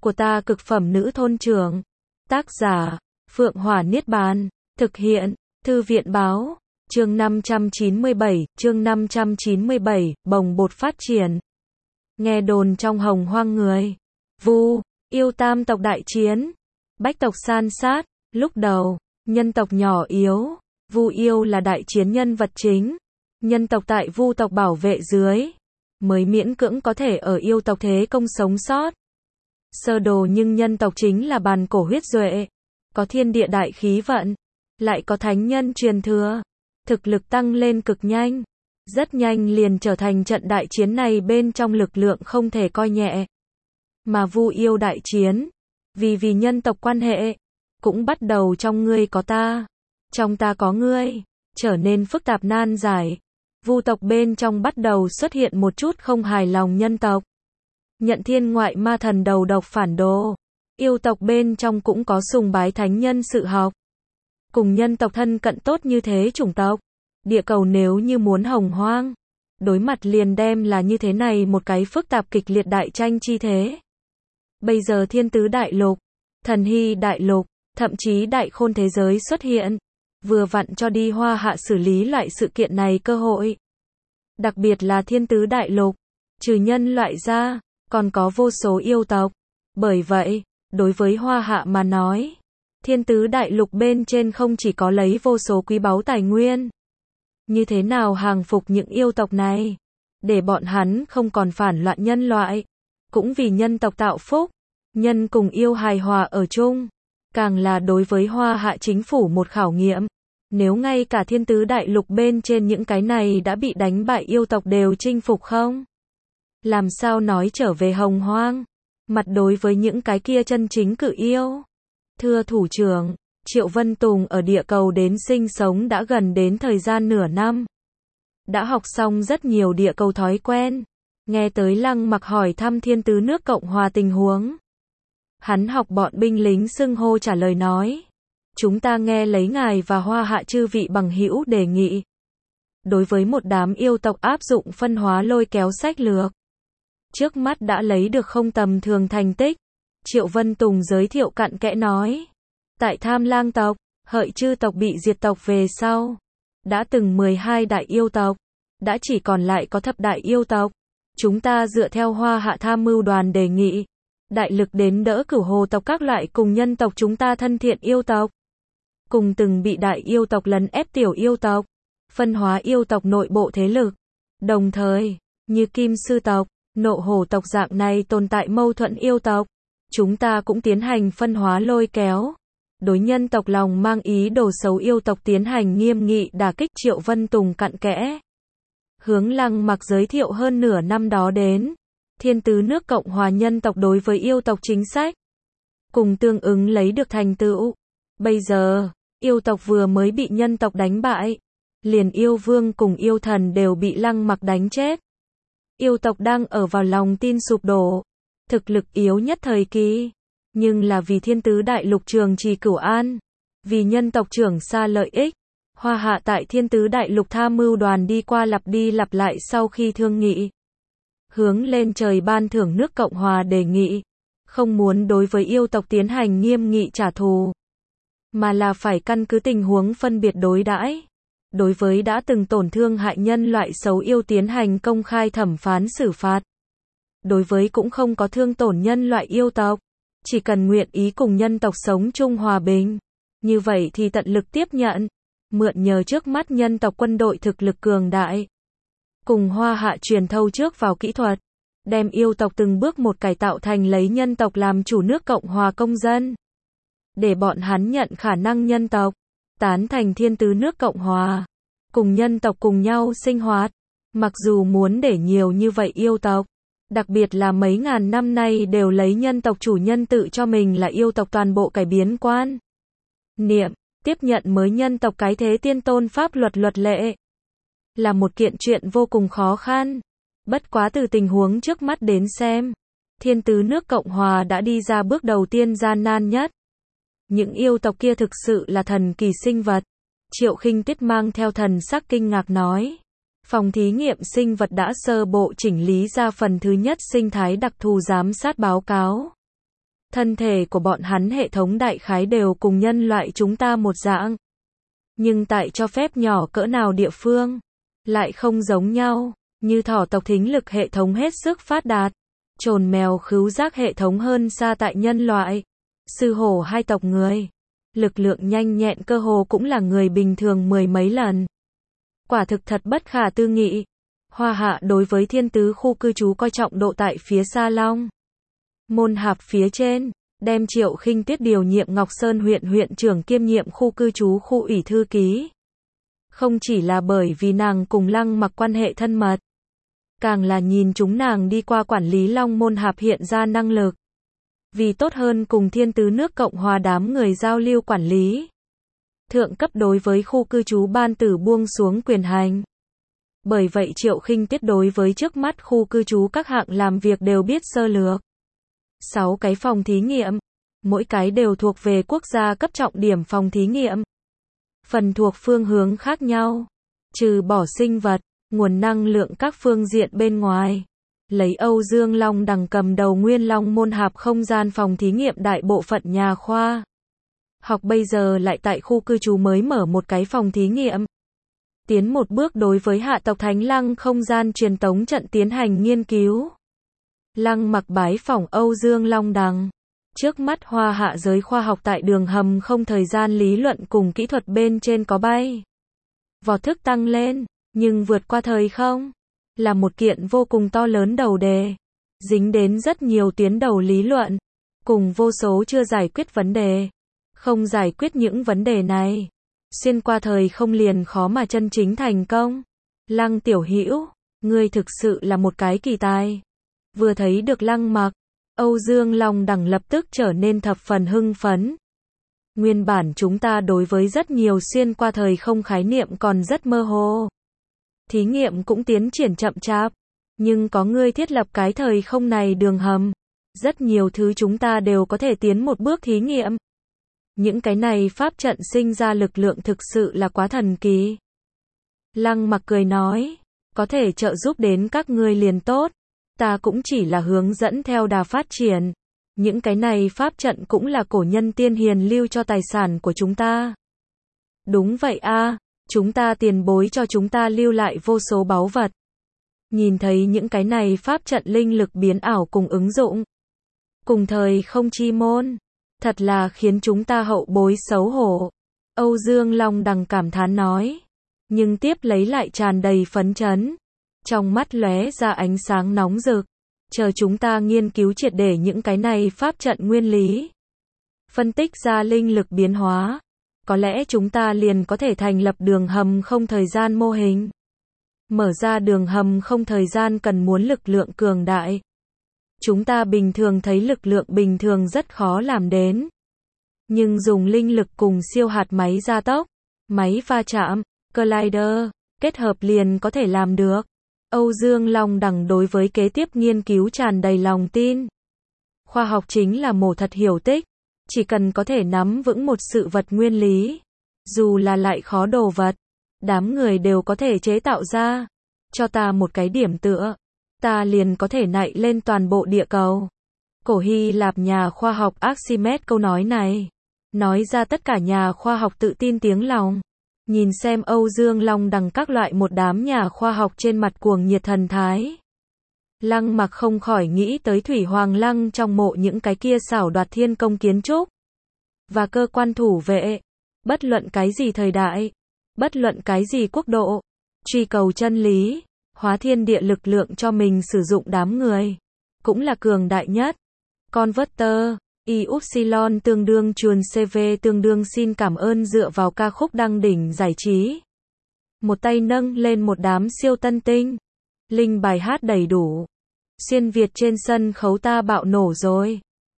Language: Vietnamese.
của ta cực phẩm nữ thôn trưởng. Tác giả, Phượng Hỏa Niết Bàn. Thực hiện, Thư viện Báo. Chương 597, bồng bột phát triển. Nghe đồn trong Hồng Hoang người Vu yêu tam tộc đại chiến, bách tộc san sát. Lúc đầu, nhân tộc nhỏ yếu, Vu yêu là đại chiến nhân vật chính. Nhân tộc tại Vu tộc bảo vệ dưới, mới miễn cưỡng có thể ở yêu tộc thế công sống sót. Sơ đồ nhưng nhân tộc chính là bàn cổ huyết duệ, có thiên địa đại khí vận, lại có thánh nhân truyền thừa, thực lực tăng lên cực nhanh. Rất nhanh liền trở thành trận đại chiến này bên trong lực lượng không thể coi nhẹ. Mà Vu yêu đại chiến, vì nhân tộc quan hệ, cũng bắt đầu trong ngươi có ta, trong ta có ngươi, trở nên phức tạp nan giải. Vu tộc bên trong bắt đầu xuất hiện một chút không hài lòng nhân tộc. Nhận thiên ngoại ma thần đầu độc phản đồ. Yêu tộc bên trong cũng có sùng bái thánh nhân sự học. Cùng nhân tộc thân cận tốt như thế chủng tộc. Địa cầu nếu như muốn hồng hoang, đối mặt liền đem là như thế này một cái phức tạp kịch liệt đại tranh chi thế. Bây giờ thiên tứ đại lục, thần hy đại lục, thậm chí đại khôn thế giới xuất hiện, vừa vặn cho đi Hoa Hạ xử lý loại sự kiện này cơ hội. Đặc biệt là thiên tứ đại lục, trừ nhân loại ra, còn có vô số yêu tộc. Bởi vậy, đối với Hoa Hạ mà nói, thiên tứ đại lục bên trên không chỉ có lấy vô số quý báu tài nguyên. Như thế nào hàng phục những yêu tộc này, để bọn hắn không còn phản loạn nhân loại, cũng vì nhân tộc tạo phúc, nhân cùng yêu hài hòa ở chung, càng là đối với Hoa Hạ chính phủ một khảo nghiệm. Nếu ngay cả thiên tứ đại lục bên trên những cái này đã bị đánh bại yêu tộc đều chinh phục không? Làm sao nói trở về hồng hoang? Mặt đối với những cái kia chân chính cự yêu. Thưa thủ trưởng, Triệu Vân Tùng ở địa cầu đến sinh sống đã gần đến thời gian nửa năm. Đã học xong rất nhiều địa cầu thói quen. Nghe tới Lăng Mặc hỏi thăm thiên tứ nước Cộng Hòa tình huống. Hắn học bọn binh lính xưng hô trả lời nói. Chúng ta nghe lấy ngài và Hoa Hạ chư vị bằng hữu đề nghị. Đối với một đám yêu tộc áp dụng phân hóa lôi kéo sách lược. Trước mắt đã lấy được không tầm thường thành tích. Triệu Vân Tùng giới thiệu cặn kẽ nói. Tại Tham Lang tộc, Hợi chư tộc bị diệt tộc về sau. Đã từng 12 đại yêu tộc. Đã chỉ còn lại có thập đại yêu tộc. Chúng ta dựa theo Hoa Hạ tham mưu đoàn đề nghị. Đại lực đến đỡ Cửu Hồ tộc các loại cùng nhân tộc chúng ta thân thiện yêu tộc. Cùng từng bị đại yêu tộc lấn ép tiểu yêu tộc. Phân hóa yêu tộc nội bộ thế lực. Đồng thời, như Kim Sư tộc, Nộ Hổ tộc dạng này tồn tại mâu thuẫn yêu tộc. Chúng ta cũng tiến hành phân hóa lôi kéo. Đối nhân tộc lòng mang ý đồ xấu yêu tộc tiến hành nghiêm nghị đả kích. Triệu Vân Tùng cặn kẽ. Hướng Lăng Mặc giới thiệu hơn nửa năm đó đến. Thiên tứ nước Cộng Hòa nhân tộc đối với yêu tộc chính sách. Cùng tương ứng lấy được thành tựu. Bây giờ, yêu tộc vừa mới bị nhân tộc đánh bại. Liền yêu vương cùng yêu thần đều bị Lăng Mặc đánh chết. Yêu tộc đang ở vào lòng tin sụp đổ. Thực lực yếu nhất thời kỳ. Nhưng là vì thiên tứ đại lục trường trì cửu an. Vì nhân tộc trưởng xa lợi ích. Hoa Hạ tại thiên tứ đại lục tham mưu đoàn đi qua lặp đi lặp lại sau khi thương nghị. Hướng lên trời ban thưởng nước Cộng Hòa đề nghị. Không muốn đối với yêu tộc tiến hành nghiêm nghị trả thù. Mà là phải căn cứ tình huống phân biệt đối đãi. Đối với đã từng tổn thương hại nhân loại xấu yêu tiến hành công khai thẩm phán xử phạt. Đối với cũng không có thương tổn nhân loại yêu tộc. Chỉ cần nguyện ý cùng nhân tộc sống chung hòa bình. Như vậy thì tận lực tiếp nhận. Mượn nhờ trước mắt nhân tộc quân đội thực lực cường đại. Cùng Hoa Hạ truyền thâu trước vào kỹ thuật. Đem yêu tộc từng bước một cải tạo thành lấy nhân tộc làm chủ nước Cộng Hòa công dân. Để bọn hắn nhận khả năng nhân tộc. Tán thành thiên tứ nước Cộng Hòa. Cùng nhân tộc cùng nhau sinh hoạt. Mặc dù muốn để nhiều như vậy yêu tộc. Đặc biệt là mấy ngàn năm nay đều lấy nhân tộc chủ nhân tự cho mình là yêu tộc toàn bộ cải biến quan niệm, tiếp nhận mới nhân tộc cái thế tiên tôn pháp luật lệ. Là một kiện chuyện vô cùng khó khăn. Bất quá từ tình huống trước mắt đến xem. Thiên tứ nước Cộng Hòa đã đi ra bước đầu tiên gian nan nhất. Những yêu tộc kia thực sự là thần kỳ sinh vật. Triệu Khinh Tuyết mang theo thần sắc kinh ngạc nói. Phòng thí nghiệm sinh vật đã sơ bộ chỉnh lý ra phần thứ nhất sinh thái đặc thù giám sát báo cáo. Thân thể của bọn hắn hệ thống đại khái đều cùng nhân loại chúng ta một dạng. Nhưng tại cho phép nhỏ cỡ nào địa phương, lại không giống nhau, như thỏ tộc thính lực hệ thống hết sức phát đạt, trồn mèo khứu giác hệ thống hơn xa tại nhân loại, sư hổ hai tộc người. Lực lượng nhanh nhẹn cơ hồ cũng là người bình thường mười mấy lần. Quả thực thật bất khả tư nghị. Hoa Hạ đối với thiên tứ khu cư trú coi trọng độ tại phía Sa Long Môn Hạp phía trên, đem Triệu Khinh Tuyết điều nhiệm Ngọc Sơn huyện trưởng kiêm nhiệm khu cư trú khu ủy thư ký. Không chỉ là bởi vì nàng cùng Lăng Mặc quan hệ thân mật, càng là nhìn chúng nàng đi qua quản lý Long Môn Hạp hiện ra năng lực. Vì tốt hơn cùng thiên tứ nước Cộng hòa đám người giao lưu quản lý, thượng cấp đối với khu cư trú ban tử buông xuống quyền hành. Bởi vậy Triệu Khinh Tuyết đối với trước mắt khu cư trú các hạng làm việc đều biết sơ lược. 6 cái phòng thí nghiệm, mỗi cái đều thuộc về quốc gia cấp trọng điểm phòng thí nghiệm. Phần thuộc phương hướng khác nhau, trừ bỏ sinh vật, nguồn năng lượng các phương diện bên ngoài. Lấy Âu Dương Long Đằng cầm đầu Nguyên Long Môn Hạp không gian phòng thí nghiệm đại bộ phận nhà khoa học bây giờ lại tại khu cư trú mới mở một cái phòng thí nghiệm. Tiến một bước đối với hạ tộc Thánh Lăng không gian truyền tống trận tiến hành nghiên cứu. Lăng Mặc bái phỏng Âu Dương Long Đằng. Trước mắt Hoa Hạ giới khoa học tại đường hầm không thời gian lý luận cùng kỹ thuật bên trên có bay vọt thức tăng lên, nhưng vượt qua thời không là một kiện vô cùng to lớn đầu đề, dính đến rất nhiều tuyến đầu lý luận, cùng vô số chưa giải quyết vấn đề. Không giải quyết những vấn đề này, xuyên qua thời không liền khó mà chân chính thành công. Lăng tiểu hữu, ngươi thực sự là một cái kỳ tài. Vừa thấy được Lăng Mặc, Âu Dương Long Đằng lập tức trở nên thập phần hưng phấn. Nguyên bản chúng ta đối với rất nhiều xuyên qua thời không khái niệm còn rất mơ hồ. Thí nghiệm cũng tiến triển chậm chạp, nhưng có ngươi thiết lập cái thời không này đường hầm, rất nhiều thứ chúng ta đều có thể tiến một bước thí nghiệm. Những cái này pháp trận sinh ra lực lượng thực sự là quá thần kỳ. Lăng Mặc cười nói, có thể trợ giúp đến các ngươi liền tốt, ta cũng chỉ là hướng dẫn theo đà phát triển. Những cái này pháp trận cũng là cổ nhân tiên hiền lưu cho tài sản của chúng ta. Đúng vậy a, chúng ta tiền bối cho chúng ta lưu lại vô số báu vật. Nhìn thấy những cái này pháp trận linh lực biến ảo cùng ứng dụng, cùng thời không chi môn, thật là khiến chúng ta hậu bối xấu hổ. Âu Dương Long Đằng cảm thán nói, nhưng tiếp lấy lại tràn đầy phấn chấn, trong mắt lóe ra ánh sáng nóng rực. Chờ chúng ta nghiên cứu triệt để những cái này pháp trận nguyên lý, phân tích ra linh lực biến hóa, có lẽ chúng ta liền có thể thành lập đường hầm không thời gian mô hình. Mở ra đường hầm không thời gian cần muốn lực lượng cường đại. Chúng ta bình thường thấy lực lượng bình thường rất khó làm đến. Nhưng dùng linh lực cùng siêu hạt máy gia tốc, máy va chạm, collider, kết hợp liền có thể làm được. Âu Dương Long Đằng đối với kế tiếp nghiên cứu tràn đầy lòng tin. Khoa học chính là mổ thật hiểu tích, chỉ cần có thể nắm vững một sự vật nguyên lý, dù là lại khó đồ vật, đám người đều có thể chế tạo ra. Cho ta một cái điểm tựa, ta liền có thể nạy lên toàn bộ địa cầu. Cổ Hy Lạp nhà khoa học Archimedes câu nói này, nói ra tất cả nhà khoa học tự tin tiếng lòng. Nhìn xem Âu Dương Long Đằng các loại một đám nhà khoa học trên mặt cuồng nhiệt thần thái. Lăng Mặc không khỏi nghĩ tới Thủy Hoàng Lăng trong mộ những cái kia xảo đoạt thiên công kiến trúc và cơ quan thủ vệ. Bất luận cái gì thời đại, bất luận cái gì quốc độ, truy cầu chân lý, hóa thiên địa lực lượng cho mình sử dụng đám người, cũng là cường đại nhất. Converter Y-Upsilon tương đương chuồn CV tương đương xin cảm ơn dựa vào ca khúc đăng đỉnh giải trí. Một tay nâng lên một đám siêu tân tinh. Linh bài hát đầy đủ. Xuyên Việt trên sân khấu ta bạo nổ rồi.